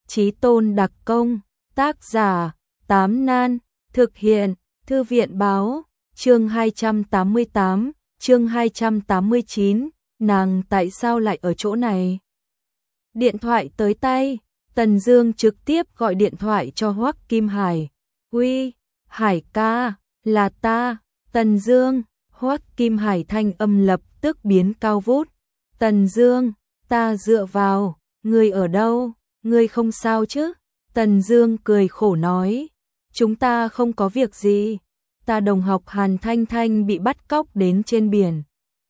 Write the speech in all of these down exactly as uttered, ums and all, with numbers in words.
Chí tôn đặc công, tác giả, Tám Nan, thực hiện, Thư viện báo, chương hai trăm tám mươi tám, chương hai trăm tám mươi chín, nàng tại sao lại ở chỗ này? Điện thoại tới tay, Tần Dương trực tiếp gọi điện thoại cho Hoắc Kim Hải. Uy, Hải ca, là ta, Tần Dương. Hoắc Kim Hải thanh âm lập tức biến cao vút. Tần Dương, ta dựa vào, ngươi ở đâu, ngươi không sao chứ? Tần Dương cười khổ nói, chúng ta không có việc gì, ta đồng học Hàn Thanh Thanh bị bắt cóc đến trên biển.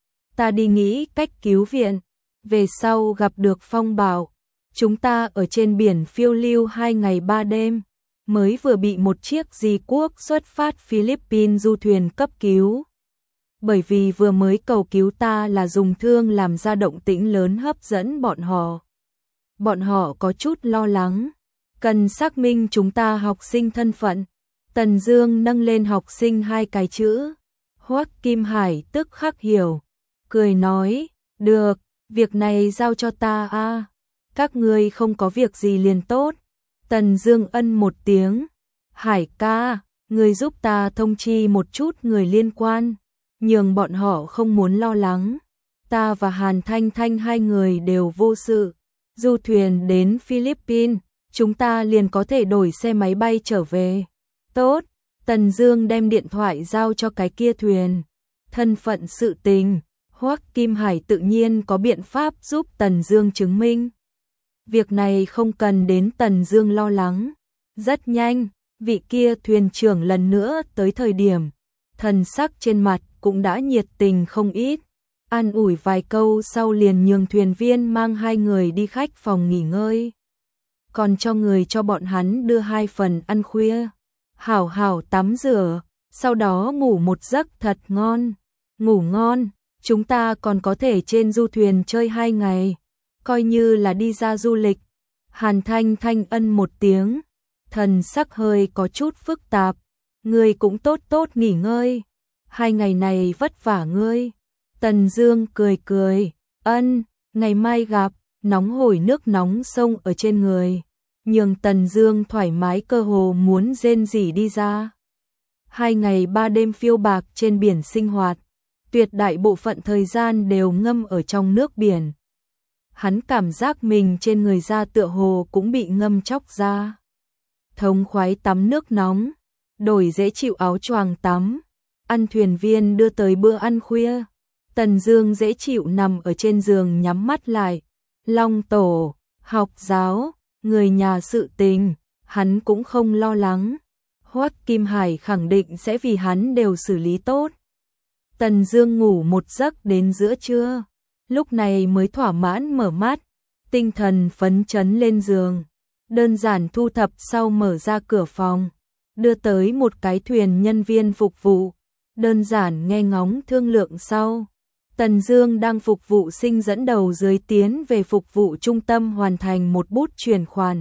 Ta đi nghĩ cách cứu viện, về sau gặp được phong bạo, chúng ta ở trên biển phiêu lưu hai ngày ba đêm, mới vừa bị một chiếc di quốc xuất phát Philippines du thuyền cấp cứu. Bởi vì vừa mới cầu cứu ta là dùng thương làm ra động tĩnh lớn hấp dẫn bọn họ. Bọn họ có chút lo lắng, cần xác minh chúng ta học sinh thân phận. Tần Dương nâng lên học sinh hai cái chữ. Hoắc Kim Hải tức khắc hiểu, cười nói, được, việc này giao cho ta a, các ngươi không có việc gì liền tốt. Tần Dương ân một tiếng, Hải ca, ngươi giúp ta thông chi một chút người liên quan, nhường bọn họ không muốn lo lắng. Ta và Hàn Thanh Thanh hai người đều vô sự, du thuyền đến Philippines, chúng ta liền có thể đổi xe máy bay trở về. Tốt, Tần Dương đem điện thoại giao cho cái kia thuyền. Thân phận sự tình, Hoắc Kim Hải tự nhiên có biện pháp giúp Tần Dương chứng minh. Việc này không cần đến Tần Dương lo lắng. Rất nhanh, vị kia thuyền trưởng lần nữa tới thời điểm, thần sắc trên mặt cũng đã nhiệt tình không ít. An ủi vài câu sau liền nhường thuyền viên mang hai người đi khách phòng nghỉ ngơi. Còn cho người cho bọn hắn đưa hai phần ăn khuya. Hảo hảo tắm rửa, sau đó ngủ một giấc thật ngon. Ngủ ngon, chúng ta còn có thể trên du thuyền chơi hai ngày, coi như là đi ra du lịch. Hàn Thanh Thanh ân một tiếng, thần sắc hơi có chút phức tạp. Ngươi cũng tốt tốt nghỉ ngơi, hai ngày này vất vả ngươi. Tần Dương cười cười, ân, ngày mai gặp. Nóng hổi nước nóng sông ở trên người, nhường Tần Dương thoải mái cơ hồ muốn rên rỉ đi ra. Hai ngày ba đêm phiêu bạc trên biển sinh hoạt, tuyệt đại bộ phận thời gian đều ngâm ở trong nước biển. Hắn cảm giác mình trên người da tựa hồ cũng bị ngâm chóc ra. Thống khoái tắm nước nóng, đổi dễ chịu áo choàng tắm, ăn thuyền viên đưa tới bữa ăn khuya. Tần Dương dễ chịu nằm ở trên giường nhắm mắt lại. Long tổ, học giáo, người nhà sự tình, hắn cũng không lo lắng. Hoắc Kim Hải khẳng định sẽ vì hắn đều xử lý tốt. Tần Dương ngủ một giấc đến giữa trưa, lúc này mới thỏa mãn mở mắt, tinh thần phấn chấn lên giường. Đơn giản thu thập sau mở ra cửa phòng, đưa tới một cái thuyền nhân viên phục vụ. Đơn giản nghe ngóng thương lượng sau, Tần Dương đang phục vụ sinh dẫn đầu dưới tiến về phục vụ trung tâm hoàn thành một bút chuyển khoản.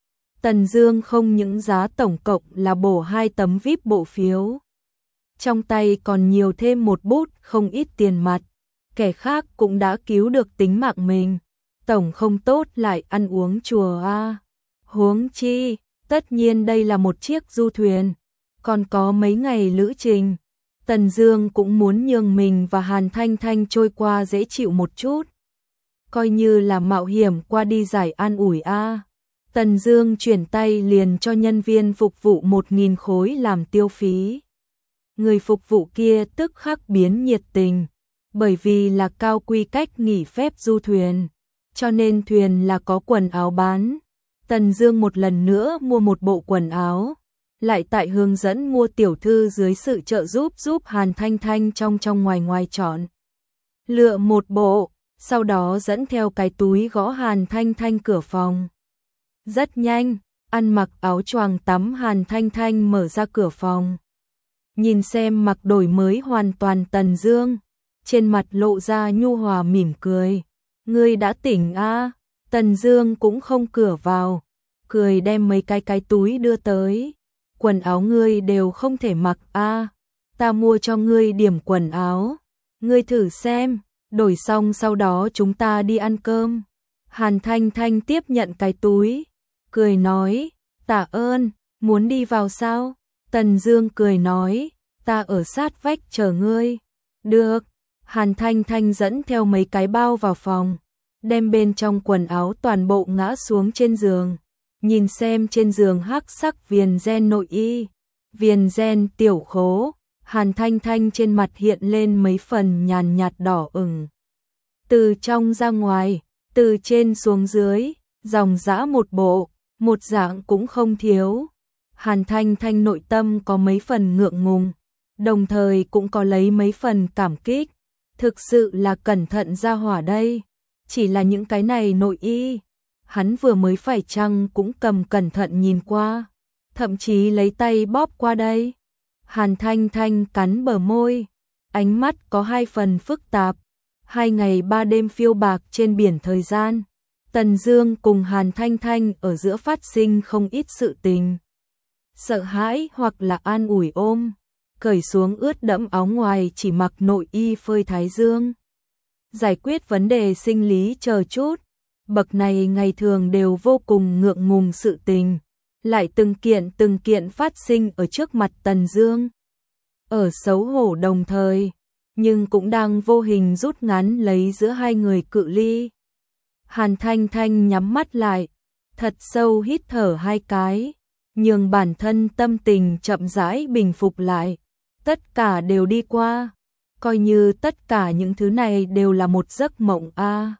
Tần Dương không những giá tổng cộng là bổ hai tấm vi ai pi bộ phiếu, trong tay còn nhiều thêm một bút không ít tiền mặt. Kẻ khác cũng đã cứu được tính mạng mình, tổng không tốt lại ăn uống chùa a. Huống chi, tất nhiên đây là một chiếc du thuyền, còn có mấy ngày lữ trình. Tần Dương cũng muốn nhường mình và Hàn Thanh Thanh trôi qua dễ chịu một chút, coi như là mạo hiểm qua đi giải an ủi a. Tần Dương chuyển tay liền cho nhân viên phục vụ một nghìn khối làm tiêu phí. Người phục vụ kia tức khắc biến nhiệt tình, bởi vì là cao quy cách nghỉ phép du thuyền, cho nên thuyền là có quần áo bán. Tần Dương một lần nữa mua một bộ quần áo, lại tại hướng dẫn mua tiểu thư dưới sự trợ giúp giúp Hàn Thanh Thanh trong trong ngoài ngoài chọn lựa một bộ, sau đó dẫn theo cái túi gõ Hàn Thanh Thanh cửa phòng. Rất nhanh, ăn mặc áo choàng tắm Hàn Thanh Thanh mở ra cửa phòng. Nhìn xem mặc đổi mới hoàn toàn Tần Dương, trên mặt lộ ra nhu hòa mỉm cười. Ngươi đã tỉnh a? Tần Dương cũng không cửa vào, cười đem mấy cái cái túi đưa tới. Quần áo ngươi đều không thể mặc a, ta mua cho ngươi điểm quần áo, ngươi thử xem, đổi xong sau đó chúng ta đi ăn cơm. Hàn Thanh Thanh tiếp nhận cái túi, cười nói, tạ ơn, muốn đi vào sao? Tần Dương cười nói, ta ở sát vách chờ ngươi. Được. Hàn Thanh Thanh dẫn theo mấy cái bao vào phòng, đem bên trong quần áo toàn bộ ngã xuống trên giường, nhìn xem trên giường hắc sắc viền ren nội y, viền ren tiểu khố, Hàn Thanh Thanh trên mặt hiện lên mấy phần nhàn nhạt đỏ ửng. Từ trong ra ngoài, từ trên xuống dưới, dòng dã một bộ, một dạng cũng không thiếu. Hàn Thanh Thanh nội tâm có mấy phần ngượng ngùng, đồng thời cũng có lấy mấy phần cảm kích. Thực sự là cẩn thận ra hỏa đây, chỉ là những cái này nội y, hắn vừa mới phải chăng cũng cầm cẩn thận nhìn qua, thậm chí lấy tay bóp qua đây. Hàn Thanh Thanh cắn bờ môi, ánh mắt có hai phần phức tạp. Hai ngày ba đêm phiêu bạc trên biển thời gian, Tần Dương cùng Hàn Thanh Thanh ở giữa phát sinh không ít sự tình. Sợ hãi hoặc là an ủi ôm, cởi xuống ướt đẫm áo ngoài chỉ mặc nội y phơi thái dương. Giải quyết vấn đề sinh lý chờ chút, bậc này ngày thường đều vô cùng ngượng ngùng sự tình, lại từng kiện từng kiện phát sinh ở trước mặt Tần Dương. Ở xấu hổ đồng thời, nhưng cũng đang vô hình rút ngắn lấy giữa hai người cự ly. Hàn Thanh Thanh nhắm mắt lại, thật sâu hít thở hai cái, nhường bản thân tâm tình chậm rãi bình phục lại. Tất cả đều đi qua, coi như tất cả những thứ này đều là một giấc mộng a. À.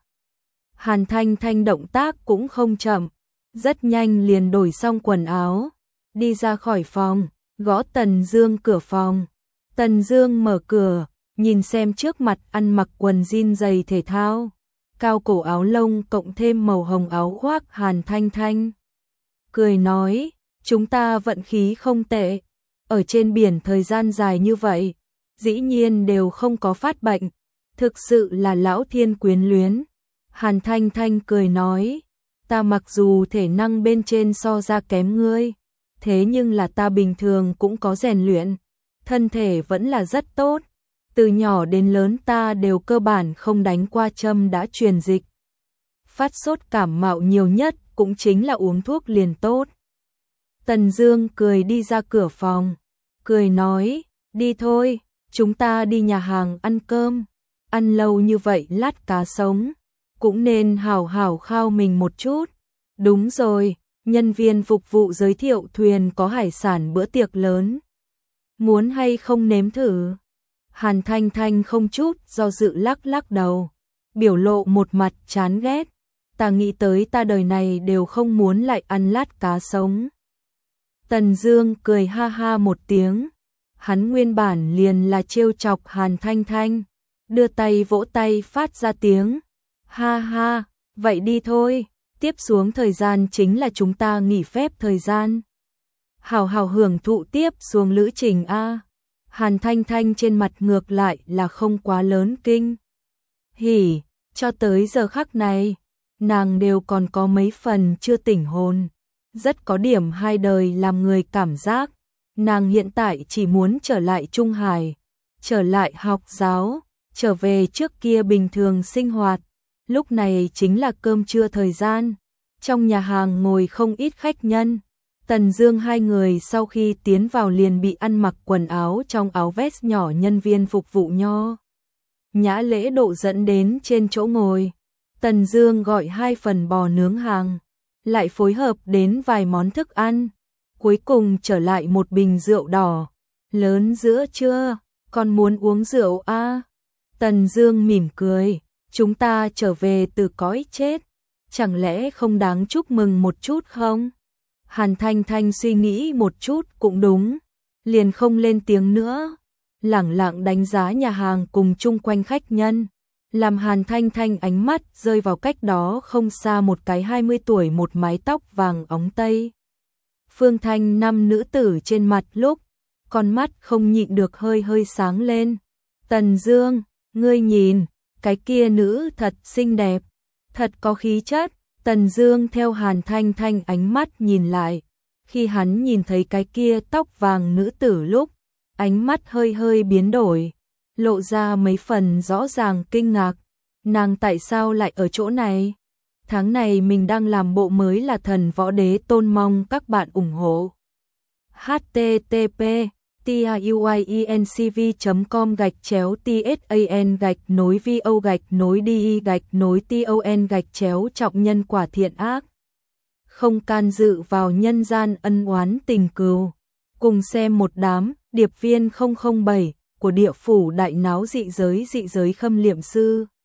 Hàn Thanh Thanh động tác cũng không chậm, rất nhanh liền đổi xong quần áo, đi ra khỏi phòng, gõ Tần Dương cửa phòng. Tần Dương mở cửa, nhìn xem trước mặt ăn mặc quần jean giày thể thao, cao cổ áo lông cộng thêm màu hồng áo khoác Hàn Thanh Thanh. Cười nói, chúng ta vận khí không tệ, ở trên biển thời gian dài như vậy, dĩ nhiên đều không có phát bệnh, thực sự là lão thiên quyến luyến. Hàn Thanh Thanh cười nói, ta mặc dù thể năng bên trên so ra kém ngươi, thế nhưng là ta bình thường cũng có rèn luyện, thân thể vẫn là rất tốt. Từ nhỏ đến lớn ta đều cơ bản không đánh qua châm đã truyền dịch. Phát sốt cảm mạo nhiều nhất cũng chính là uống thuốc liền tốt. Tần Dương cười đi ra cửa phòng, cười nói, đi thôi, chúng ta đi nhà hàng ăn cơm, ăn lâu như vậy lát cá sống, cũng nên hảo hảo khao mình một chút. Đúng rồi, nhân viên phục vụ giới thiệu thuyền có hải sản bữa tiệc lớn. Muốn hay không nếm thử? Hàn Thanh Thanh không chút do dự lắc lắc đầu, biểu lộ một mặt chán ghét. Ta nghĩ tới ta đời này đều không muốn lại ăn lát cá sống. Tần Dương cười ha ha một tiếng, hắn nguyên bản liền là trêu chọc Hàn Thanh Thanh, đưa tay vỗ tay phát ra tiếng, ha ha, vậy đi thôi, tiếp xuống thời gian chính là chúng ta nghỉ phép thời gian. Hào hào hưởng thụ tiếp xuống lữ trình a. Hàn Thanh Thanh trên mặt ngược lại là không quá lớn kinh hỉ, cho tới giờ khắc này, nàng đều còn có mấy phần chưa tỉnh hồn, rất có điểm hai đời làm người cảm giác. Nàng hiện tại chỉ muốn trở lại Trung Hải, trở lại học giáo, trở về trước kia bình thường sinh hoạt. Lúc này chính là cơm trưa thời gian, trong nhà hàng ngồi không ít khách nhân. Tần Dương hai người sau khi tiến vào liền bị ăn mặc quần áo trong áo vest nhỏ nhân viên phục vụ nho nhã lễ độ dẫn đến trên chỗ ngồi. Tần Dương gọi hai phần bò nướng hàng, lại phối hợp đến vài món thức ăn, cuối cùng trở lại một bình rượu đỏ. Lớn giữa trưa, còn muốn uống rượu a? À? Tần Dương mỉm cười, chúng ta trở về từ cõi chết, chẳng lẽ không đáng chúc mừng một chút không? Hàn Thanh Thanh suy nghĩ một chút cũng đúng, liền không lên tiếng nữa, lẳng lặng đánh giá nhà hàng cùng chung quanh khách nhân, làm Hàn Thanh Thanh ánh mắt rơi vào cách đó không xa một cái hai mươi tuổi một mái tóc vàng óng tây. Phương Thanh năm nữ tử trên mặt lúc, con mắt không nhịn được hơi hơi sáng lên. Tần Dương, ngươi nhìn, cái kia nữ thật xinh đẹp, thật có khí chất. Tần Dương theo Hàn Thanh Thanh ánh mắt nhìn lại, khi hắn nhìn thấy cái kia tóc vàng nữ tử lúc, ánh mắt hơi hơi biến đổi, lộ ra mấy phần rõ ràng kinh ngạc, nàng tại sao lại ở chỗ này? tháng này mình đang làm bộ mới là Thần Võ Đế Tôn, mong các bạn ủng hộ. h t t p tiuyencv chấm com gạch chéo tsan gạch nối vo gạch nối đi gạch nối ton gạch chéo trọng nhân quả thiện ác. Không can dự vào nhân gian ân oán tình cừu. Cùng xem một đám điệp viên không không bảy của địa phủ đại náo dị giới dị giới Khâm Liệm Sư.